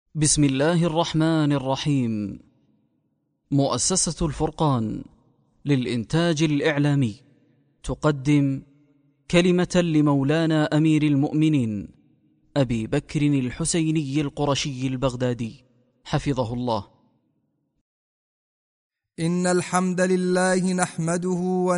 بسم الله الرحمن الرحيم. مؤسسة الفرقان للإنتاج الإعلامي تقدم كلمة لمولانا أمير المؤمنين أبي بكر الحسيني القرشي البغدادي حفظه الله. إن الحمد لله نحمده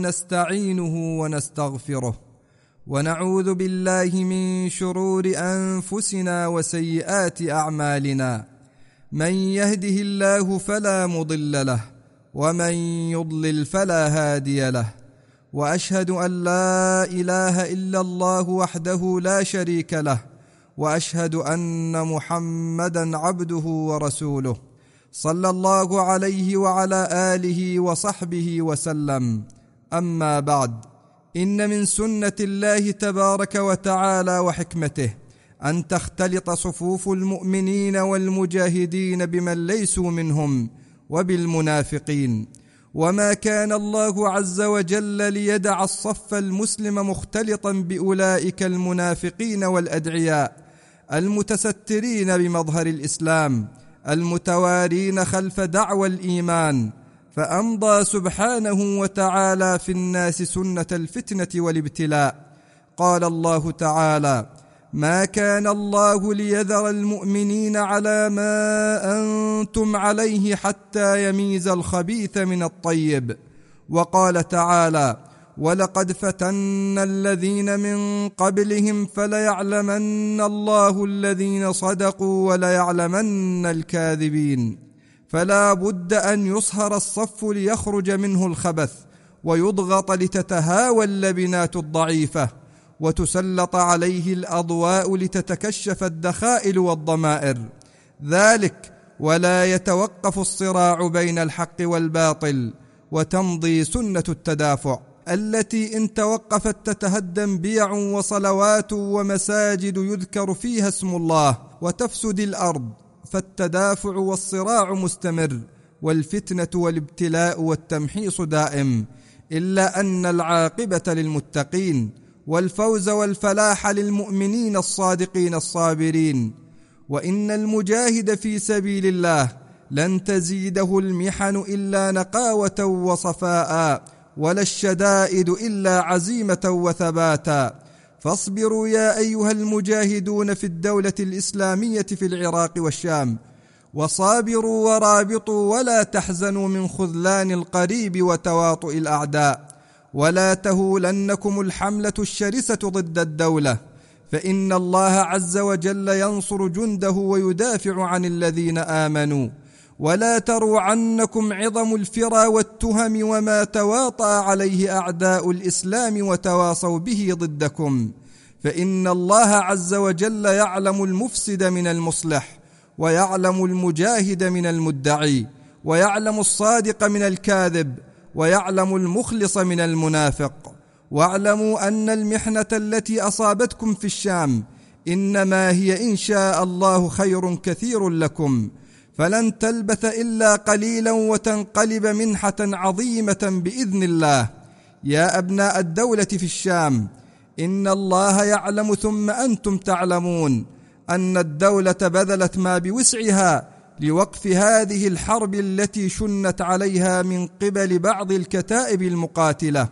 ونستعينه ونستغفره ونعوذ بالله من شرور أنفسنا وسيئات أعمالنا. من يهده الله فلا مضل له ومن يضلل فلا هادي له، وأشهد أن لا إله إلا الله وحده لا شريك له، وأشهد أن محمدا عبده ورسوله صلى الله عليه وعلى آله وصحبه وسلم. أما بعد، إن من سنة الله تبارك وتعالى وحكمته أن تختلط صفوف المؤمنين والمجاهدين بمن ليسوا منهم وبالمنافقين، وما كان الله عز وجل ليدع الصف المسلم مختلطا بأولئك المنافقين والأدعياء المتسترين بمظهر الإسلام المتوارين خلف دعوى الإيمان، فأمضى سبحانه وتعالى في الناس سنة الفتنة والابتلاء. قال الله تعالى: ما كان الله ليذر المؤمنين على ما أنتم عليه حتى يميز الخبيث من الطيب. وقال تعالى: ولقد فتنا الذين من قبلهم فليعلمن الله الذين صدقوا وليعلمن الكاذبين. فلا بد أن يصهر الصف ليخرج منه الخبث ويضغط لتتهاوى اللبنات الضعيفة وتسلط عليه الأضواء لتتكشف الدخائل والضمائر. ذلك ولا يتوقف الصراع بين الحق والباطل، وتمضي سنة التدافع التي إن توقفت تتهدم بيع وصلوات ومساجد يذكر فيها اسم الله وتفسد الأرض. فالتدافع والصراع مستمر، والفتنة والابتلاء والتمحيص دائم، إلا أن العاقبة للمتقين والفوز والفلاح للمؤمنين الصادقين الصابرين. وإن المجاهد في سبيل الله لن تزيده المحن إلا نقاوة وصفاء، ولا الشدائد إلا عزيمة وثباتا. فاصبروا يا أيها المجاهدون في الدولة الإسلامية في العراق والشام، وصابروا ورابطوا ولا تحزنوا من خذلان القريب وتواطؤ الأعداء، ولا تهولنكم الحملة الشرسة ضد الدولة، فإن الله عز وجل ينصر جنده ويدافع عن الذين آمنوا. ولا تروعنكم عظم الفرى والتهم وما تواطأ عليه أعداء الإسلام وتواصوا به ضدكم، فإن الله عز وجل يعلم المفسد من المصلح، ويعلم المجاهد من المدعي، ويعلم الصادق من الكاذب، ويعلم المخلص من المنافق. واعلموا أن المحنة التي أصابتكم في الشام إنما هي إن شاء الله خير كثير لكم، فلن تلبث إلا قليلا وتنقلب منحة عظيمة بإذن الله. يا أبناء الدولة في الشام، إن الله يعلم ثم أنتم تعلمون أن الدولة بذلت ما بوسعها لوقف هذه الحرب التي شنت عليها من قبل بعض الكتائب المقاتلة.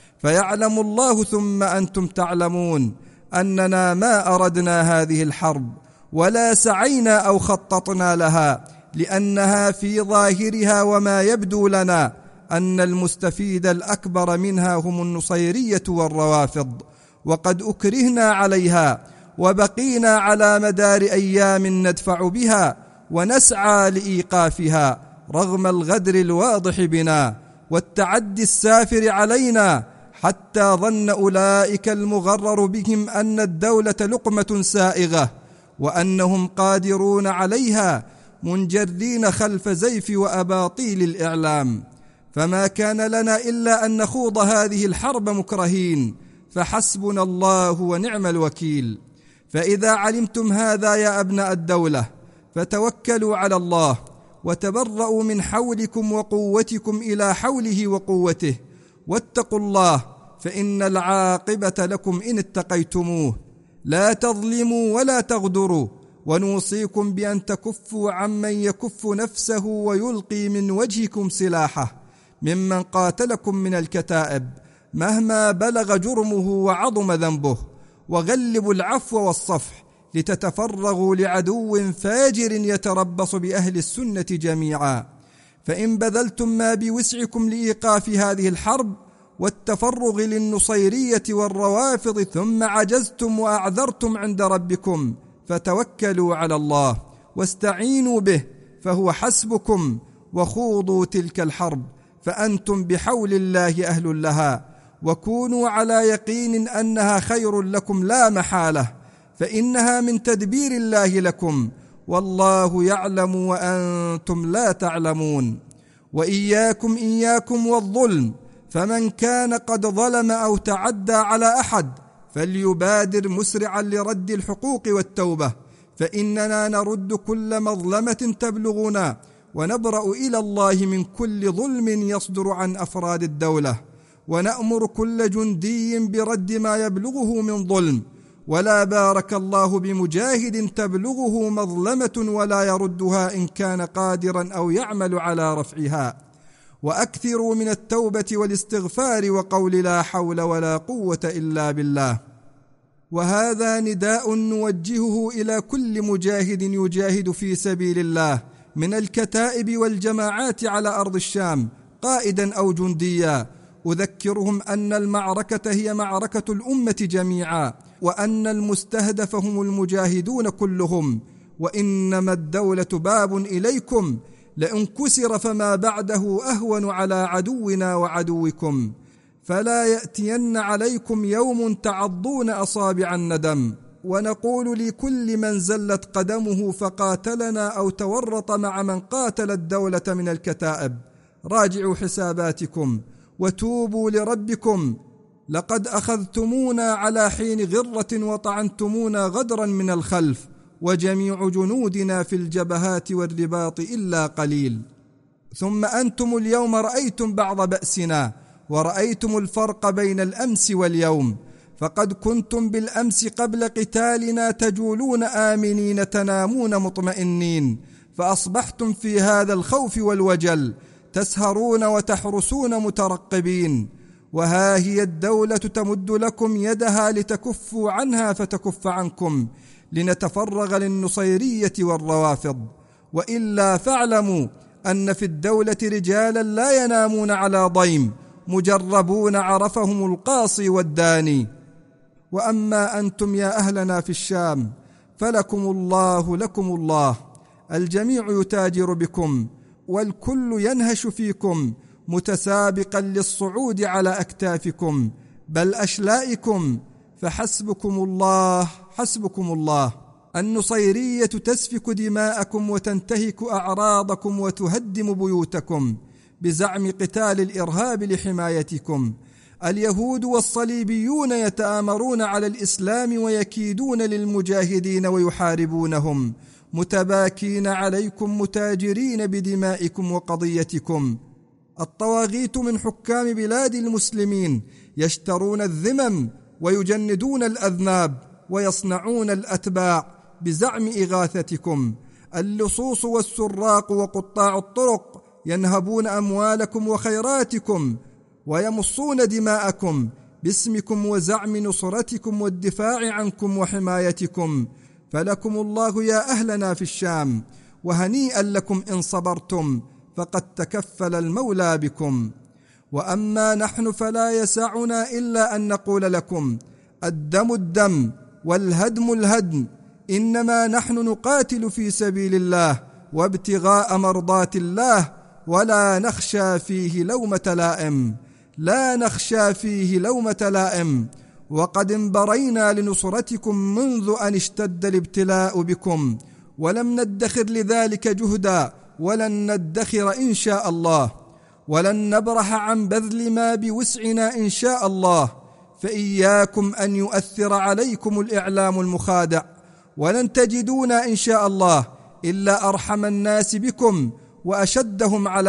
فيعلم الله ثم أنتم تعلمون أننا ما أردنا هذه الحرب ولا سعينا أو خططنا لها، لأنها في ظاهرها وما يبدو لنا أن المستفيد الأكبر منها هم النصيرية والروافض، وقد أكرهنا عليها وبقينا على مدار أيام ندفع بها ونسعى لإيقافها رغم الغدر الواضح بنا والتعدي السافر علينا، حتى ظن أولئك المغرر بهم أن الدولة لقمة سائغة وأنهم قادرون عليها منجرين خلف زيف وأباطيل الإعلام. فما كان لنا إلا أن نخوض هذه الحرب مكرهين، فحسبنا الله ونعم الوكيل. فإذا علمتم هذا يا أبناء الدولة فتوكلوا على الله، وتبرؤوا من حولكم وقوتكم إلى حوله وقوته، واتقوا الله، فإن العاقبة لكم إن اتقيتموه. لا تظلموا ولا تغدروا، ونوصيكم بأن تكفوا عمن يكف نفسه ويلقي من وجهكم سلاحه ممن قاتلكم من الكتائب مهما بلغ جرمه وعظم ذنبه، وغلبوا العفو والصفح لتتفرغوا لعدو فاجر يتربص بأهل السنة جميعا. فإن بذلتم ما بوسعكم لإيقاف هذه الحرب والتفرغ للنصيرية والروافض ثم عجزتم وأعذرتم عند ربكم، فتوكلوا على الله واستعينوا به فهو حسبكم، وخوضوا تلك الحرب فأنتم بحول الله أهل لها، وكونوا على يقين أنها خير لكم لا محالة، فإنها من تدبير الله لكم، والله يعلم وأنتم لا تعلمون. وإياكم والظلم، فمن كان قد ظلم أو تعدى على أحد فليبادر مسرعا لرد الحقوق والتوبة، فإننا نرد كل مظلمة تبلغنا، ونبرأ إلى الله من كل ظلم يصدر عن أفراد الدولة، ونأمر كل جندي برد ما يبلغه من ظلم، ولا بارك الله بمجاهد تبلغه مظلمة ولا يردها إن كان قادرا أو يعمل على رفعها. وأكثروا من التوبة والاستغفار وقول لا حول ولا قوة إلا بالله. وهذا نداء نوجهه إلى كل مجاهد يجاهد في سبيل الله من الكتائب والجماعات على أرض الشام قائدا أو جنديا، أذكرهم أن المعركة هي معركة الأمة جميعا، وأن المستهدف هم المجاهدون كلهم، وإنما الدولة باب إليكم، لئن كسر فما بعده أهون على عدونا وعدوكم، فلا يأتين عليكم يوم تعضون أصابع الندم. ونقول لكل من زلت قدمه فقاتلنا أو تورط مع من قاتل الدولة من الكتائب: راجعوا حساباتكم وتوبوا لربكم، لقد أخذتمونا على حين غرة وطعنتمونا غدرا من الخلف، وجميع جنودنا في الجبهات والرباط إلا قليل. ثم أنتم اليوم رأيتم بعض بأسنا، ورأيتم الفرق بين الأمس واليوم، فقد كنتم بالأمس قبل قتالنا تجولون آمنين تنامون مطمئنين، فأصبحتم في هذا الخوف والوجل تسهرون وتحرسون مترقبين. وها هي الدولة تمد لكم يدها لتكفوا عنها فتكف عنكم، لنتفرغ للنصيرية والروافض. وإلا فاعلموا أن في الدولة رجالا لا ينامون على ضيم، مجربون عرفهم القاصي والداني. وأما أنتم يا أهلنا في الشام فلكم الله، الجميع يتاجر بكم، والكل ينهش فيكم متسابقا للصعود على أكتافكم بل أشلائكم، فحسبكم الله. النصيرية تسفك دماءكم وتنتهك أعراضكم وتهدم بيوتكم بزعم قتال الإرهاب لحمايتكم. اليهود والصليبيون يتآمرون على الإسلام ويكيدون للمجاهدين ويحاربونهم، متباكين عليكم متاجرين بدمائكم وقضيتكم. الطواغيت من حكام بلاد المسلمين يشترون الذمم ويجندون الأذناب ويصنعون الأتباع بزعم إغاثتكم. اللصوص والسراق وقطاع الطرق ينهبون أموالكم وخيراتكم ويمصون دماءكم باسمكم وزعم نصرتكم والدفاع عنكم وحمايتكم. فلكم الله يا أهلنا في الشام، وهنيئا لكم إن صبرتم، فقد تكفل المولى بكم. وأما نحن فلا يسعنا إلا أن نقول لكم: الدم والهدم الهدم، إنما نحن نقاتل في سبيل الله وابتغاء مرضات الله، ولا نخشى فيه لومة لائم، وقد انبرينا لنصرتكم منذ أن اشتد الابتلاء بكم، ولم ندخر لذلك جهدا ولن ندخر إن شاء الله، ولن نبرح عن بذل ما بوسعنا إن شاء الله. فإياكم أن يؤثر عليكم الإعلام المخادع، ولن تجدونا إن شاء الله إلا أرحم الناس بكم وأشدهم على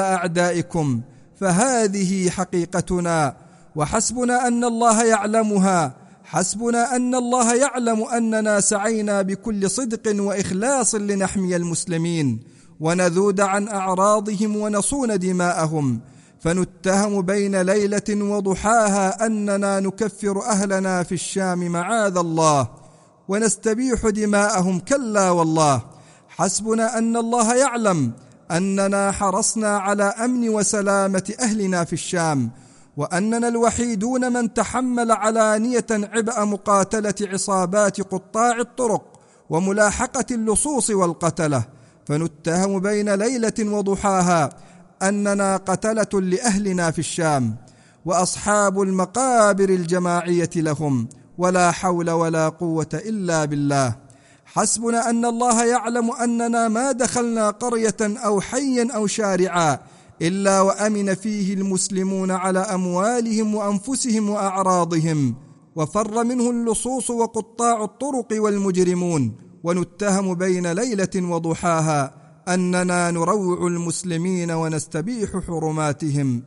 أعدائكم، فهذه حقيقتنا، وحسبنا أن الله يعلمها، حسبنا أن الله يعلم أننا سعينا بكل صدق وإخلاص لنحمي المسلمين ونذود عن أعراضهم ونصون دماءهم، فنتهم بين ليلة وضحاها أننا نكفر أهلنا في الشام معاذ الله ونستبيح دماءهم، كلا والله. حسبنا أن الله يعلم أننا حرصنا على أمن وسلامة أهلنا في الشام، وأننا الوحيدون من تحمل علانية عبء مقاتلة عصابات قطاع الطرق وملاحقة اللصوص والقتلة، فنتهم بين ليلة وضحاها أننا قتلة لأهلنا في الشام وأصحاب المقابر الجماعية لهم، ولا حول ولا قوة إلا بالله. حسبنا أن الله يعلم أننا ما دخلنا قرية أو حيا أو شارعا إلا وأمن فيه المسلمون على أموالهم وأنفسهم وأعراضهم، وفر منه اللصوص وقطاع الطرق والمجرمون، ونتهم بين ليلة وضحاها أننا نروع المسلمين ونستبيح حرماتهم.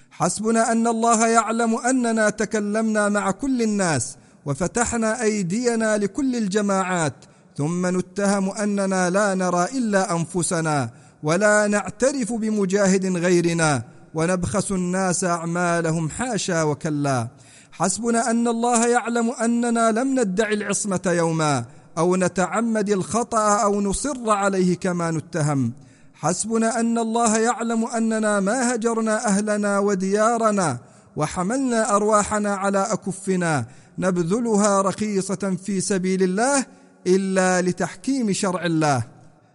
حسبنا أن الله يعلم أننا تكلمنا مع كل الناس وفتحنا أيدينا لكل الجماعات، ثم نتهم أننا لا نرى إلا أنفسنا ولا نعترف بمجاهد غيرنا ونبخس الناس أعمالهم، حاشا وكلا. حسبنا أن الله يعلم أننا لم ندعي العصمة يوما أو نتعمد الخطأ أو نصر عليه كما نتهم. حسبنا أن الله يعلم أننا ما هجرنا أهلنا وديارنا وحملنا أرواحنا على أكفنا نبذلها رخيصة في سبيل الله إلا لتحكيم شرع الله،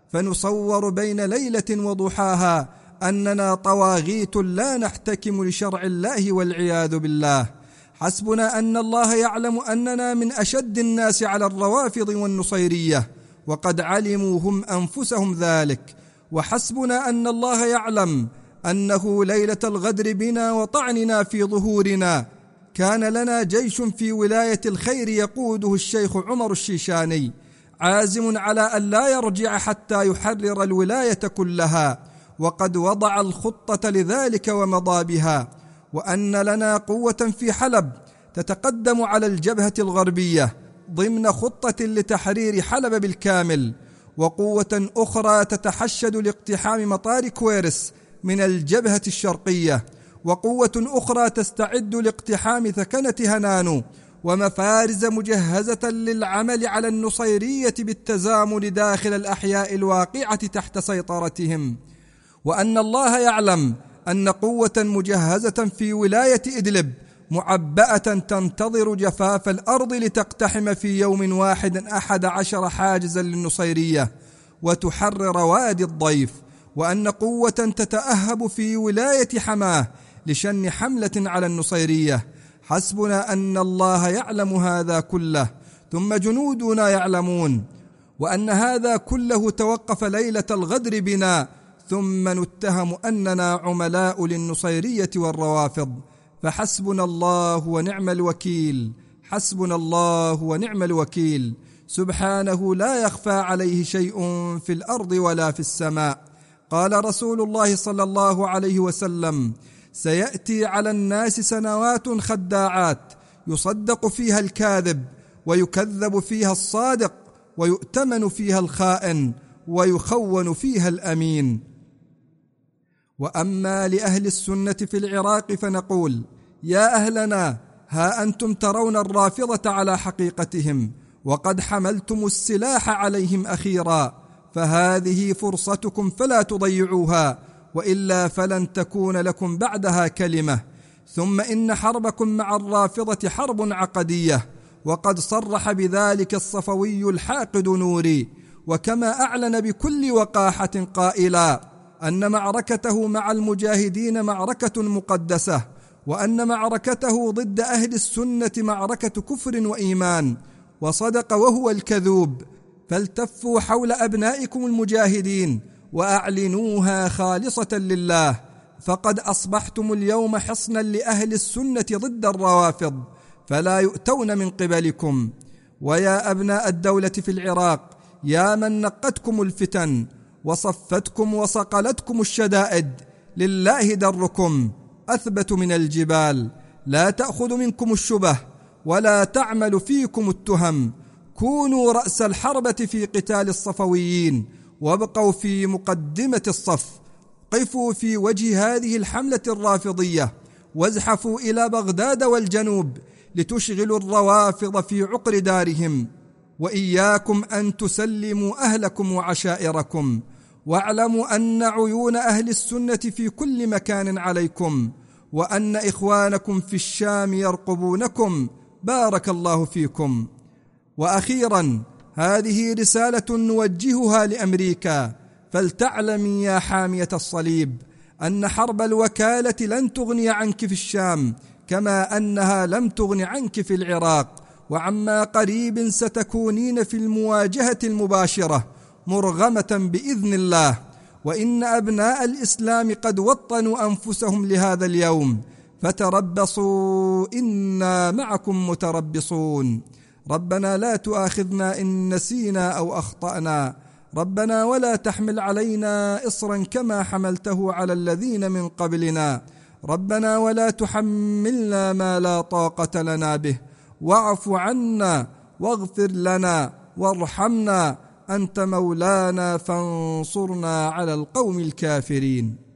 فنصور بين ليلة وضحاها أننا طواغيت لا نحتكم لشرع الله والعياذ بالله. حسبنا أن الله يعلم أننا من أشد الناس على الروافض والنصيرية، وقد علموا هم أنفسهم ذلك. وحسبنا أن الله يعلم أنه ليلة الغدر بنا وطعننا في ظهورنا كان لنا جيش في ولاية الخير يقوده الشيخ عمر الشيشاني، عازم على أن لا يرجع حتى يحرر الولاية كلها، وقد وضع الخطة لذلك ومضى بها، وأن لنا قوة في حلب تتقدم على الجبهة الغربية ضمن خطة لتحرير حلب بالكامل، وقوة أخرى تتحشد لاقتحام مطار كويرس من الجبهة الشرقية، وقوة أخرى تستعد لاقتحام ثكنة هنانو، ومفارز مجهزة للعمل على النصيرية بالتزامن داخل الأحياء الواقعة تحت سيطرتهم. وأن الله يعلم أن قوة مجهزة في ولاية إدلب معبأة تنتظر جفاف الأرض لتقتحم في يوم واحد 11 حاجزا للنصيرية وتحرر وادي الضيف، وأن قوة تتأهب في ولاية حماه لشن حملة على النصيرية. حسبنا أن الله يعلم هذا كله، ثم جنودنا يعلمون، وأن هذا كله توقف ليلة الغدر بنا، ثم نتهم أننا عملاء للنصيرية والروافض. فحسبنا الله ونعم الوكيل، حسبنا الله ونعم الوكيل، سبحانه لا يخفى عليه شيء في الأرض ولا في السماء. قال رسول الله صلى الله عليه وسلم: سيأتي على الناس سنوات خداعات يصدق فيها الكاذب ويكذب فيها الصادق ويؤتمن فيها الخائن ويخون فيها الأمين. وأما لأهل السنة في العراق فنقول: يا أهلنا، ها أنتم ترون الرافضة على حقيقتهم وقد حملتم السلاح عليهم أخيرا، فهذه فرصتكم فلا تضيعوها، وإلا فلن تكون لكم بعدها كلمة. ثم إن حربكم مع الرافضة حرب عقدية، وقد صرح بذلك الصفوي الحاقد نوري، وكما أعلن بكل وقاحة قائلا أن معركته مع المجاهدين معركة مقدسة، وأن معركته ضد أهل السنة معركة كفر وإيمان، وصدق وهو الكذوب. فالتفوا حول أبنائكم المجاهدين وأعلنوها خالصة لله، فقد أصبحتم اليوم حصنا لأهل السنة ضد الروافض، فلا يؤتون من قبلكم. ويا أبناء الدولة في العراق، يا من نقتكم الفتن وصفتكم وصقلتكم الشدائد، لله دركم أثبت من الجبال، لا تأخذ منكم الشبه ولا تعمل فيكم التهم. كونوا رأس الحربة في قتال الصفويين، وابقوا في مقدمة الصف. قفوا في وجه هذه الحملة الرافضية، وازحفوا إلى بغداد والجنوب لتشغلوا الروافض في عقر دارهم. وإياكم أن تسلموا أهلكم وعشائركم، واعلموا أن عيون أهل السنة في كل مكان عليكم، وأن إخوانكم في الشام يرقبونكم. بارك الله فيكم. وأخيرا، هذه رسالة نوجهها لأمريكا، فلتعلمي يا حامية الصليب أن حرب الوكالة لن تغني عنك في الشام، كما أنها لم تغن عنك في العراق، وعما قريب ستكونين في المواجهة المباشرة مرغمة بإذن الله. وإن أبناء الإسلام قد وطنوا أنفسهم لهذا اليوم، فتربصوا إنا معكم متربصون. ربنا لا تؤاخذنا إن نسينا أو أخطأنا، ربنا ولا تحمل علينا إصرا كما حملته على الذين من قبلنا، ربنا ولا تحملنا ما لا طاقة لنا به، واعف عنا واغفر لنا وارحمنا، أنت مولانا فانصرنا على القوم الكافرين.